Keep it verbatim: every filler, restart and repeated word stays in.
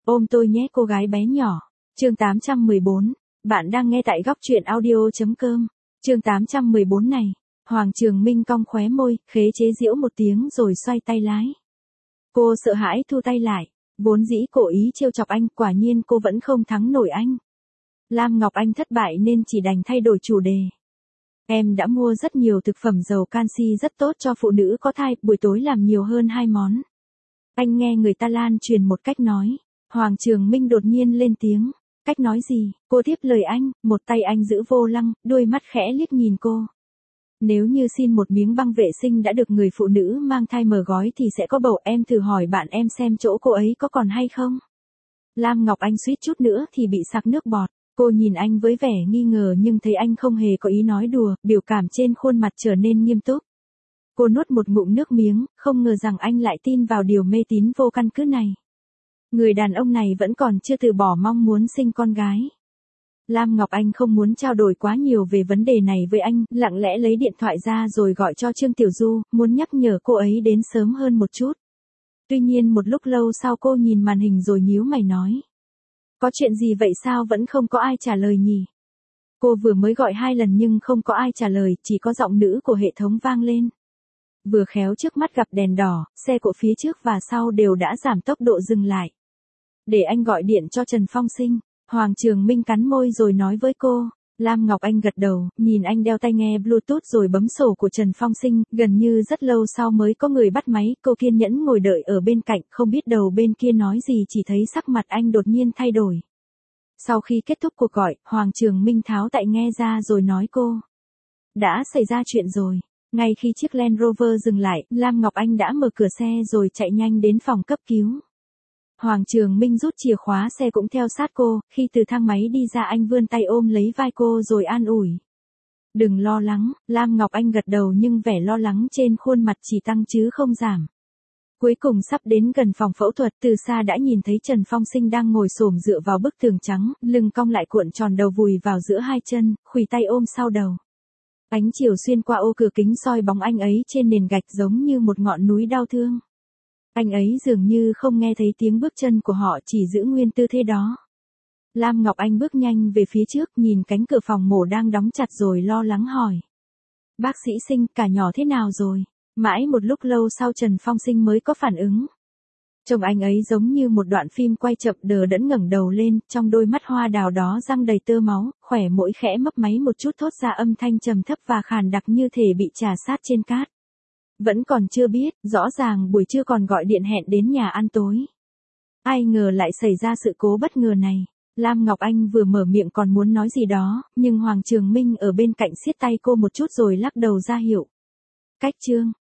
Ôm tôi nhé cô gái bé nhỏ. Chương tám trăm mười bốn. Bạn đang nghe tại góc truyện audio.com. Chương tám trăm mười bốn này. Hoàng Trường Minh cong khóe môi, khế chế giễu một tiếng rồi xoay tay lái. Cô sợ hãi thu tay lại. Vốn dĩ cố ý trêu chọc anh, quả nhiên cô vẫn không thắng nổi anh. Lam Ngọc Anh thất bại nên chỉ đành thay đổi chủ đề. Em đã mua rất nhiều thực phẩm giàu canxi rất tốt cho phụ nữ có thai, buổi tối làm nhiều hơn hai món. Anh nghe người ta lan truyền một cách nói. Hoàng Trường Minh đột nhiên lên tiếng. Cách nói gì? Cô tiếp lời anh, một tay anh giữ vô lăng, đôi mắt khẽ liếc nhìn cô. Nếu như xin một miếng băng vệ sinh đã được người phụ nữ mang thai mở gói thì sẽ có bầu, em thử hỏi bạn em xem chỗ cô ấy có còn hay không? Lam Ngọc Anh suýt chút nữa thì bị sặc nước bọt. Cô nhìn anh với vẻ nghi ngờ nhưng thấy anh không hề có ý nói đùa, biểu cảm trên khuôn mặt trở nên nghiêm túc. Cô nuốt một ngụm nước miếng, không ngờ rằng anh lại tin vào điều mê tín vô căn cứ này. Người đàn ông này vẫn còn chưa từ bỏ mong muốn sinh con gái. Lam Ngọc Anh không muốn trao đổi quá nhiều về vấn đề này với anh, lặng lẽ lấy điện thoại ra rồi gọi cho Trương Tiểu Du, muốn nhắc nhở cô ấy đến sớm hơn một chút. Tuy nhiên một lúc lâu sau cô nhìn màn hình rồi nhíu mày nói. Có chuyện gì vậy sao vẫn không có ai trả lời nhỉ? Cô vừa mới gọi hai lần nhưng không có ai trả lời, chỉ có giọng nữ của hệ thống vang lên. Vừa khéo trước mắt gặp đèn đỏ, xe của phía trước và sau đều đã giảm tốc độ dừng lại. Để anh gọi điện cho Trần Phong Sinh. Hoàng Trường Minh cắn môi rồi nói với cô. Lam Ngọc Anh gật đầu, nhìn anh đeo tai nghe Bluetooth rồi bấm sổ của Trần Phong Sinh, gần như rất lâu sau mới có người bắt máy, cô kiên nhẫn ngồi đợi ở bên cạnh, không biết đầu bên kia nói gì chỉ thấy sắc mặt anh đột nhiên thay đổi. Sau khi kết thúc cuộc gọi, Hoàng Trường Minh tháo tai nghe ra rồi nói cô. Đã xảy ra chuyện rồi. Ngay khi chiếc Land Rover dừng lại, Lam Ngọc Anh đã mở cửa xe rồi chạy nhanh đến phòng cấp cứu. Hoàng Trường Minh rút chìa khóa xe cũng theo sát cô, khi từ thang máy đi ra anh vươn tay ôm lấy vai cô rồi an ủi. Đừng lo lắng, Lam Ngọc Anh gật đầu nhưng vẻ lo lắng trên khuôn mặt chỉ tăng chứ không giảm. Cuối cùng sắp đến gần phòng phẫu thuật, từ xa đã nhìn thấy Trần Phong Sinh đang ngồi xổm dựa vào bức tường trắng, lưng cong lại cuộn tròn đầu vùi vào giữa hai chân, khuỷu tay ôm sau đầu. Ánh chiều xuyên qua ô cửa kính soi bóng anh ấy trên nền gạch giống như một ngọn núi đau thương. Anh ấy dường như không nghe thấy tiếng bước chân của họ, chỉ giữ nguyên tư thế đó. Lam Ngọc Anh bước nhanh về phía trước, nhìn cánh cửa phòng mổ đang đóng chặt rồi lo lắng hỏi. Bác sĩ Sinh, cả nhỏ thế nào rồi? Mãi một lúc lâu sau Trần Phong Sinh mới có phản ứng. Trông anh ấy giống như một đoạn phim quay chậm, đờ đẫn ngẩng đầu lên, trong đôi mắt hoa đào đó răng đầy tơ máu, khỏe mũi khẽ mấp máy một chút thốt ra âm thanh trầm thấp và khàn đặc như thể bị trà sát trên cát. Vẫn còn chưa biết, rõ ràng buổi trưa còn gọi điện hẹn đến nhà ăn tối. Ai ngờ lại xảy ra sự cố bất ngờ này. Lam Ngọc Anh vừa mở miệng còn muốn nói gì đó, nhưng Hoàng Trường Minh ở bên cạnh siết tay cô một chút rồi lắc đầu ra hiệu. Cách Trương,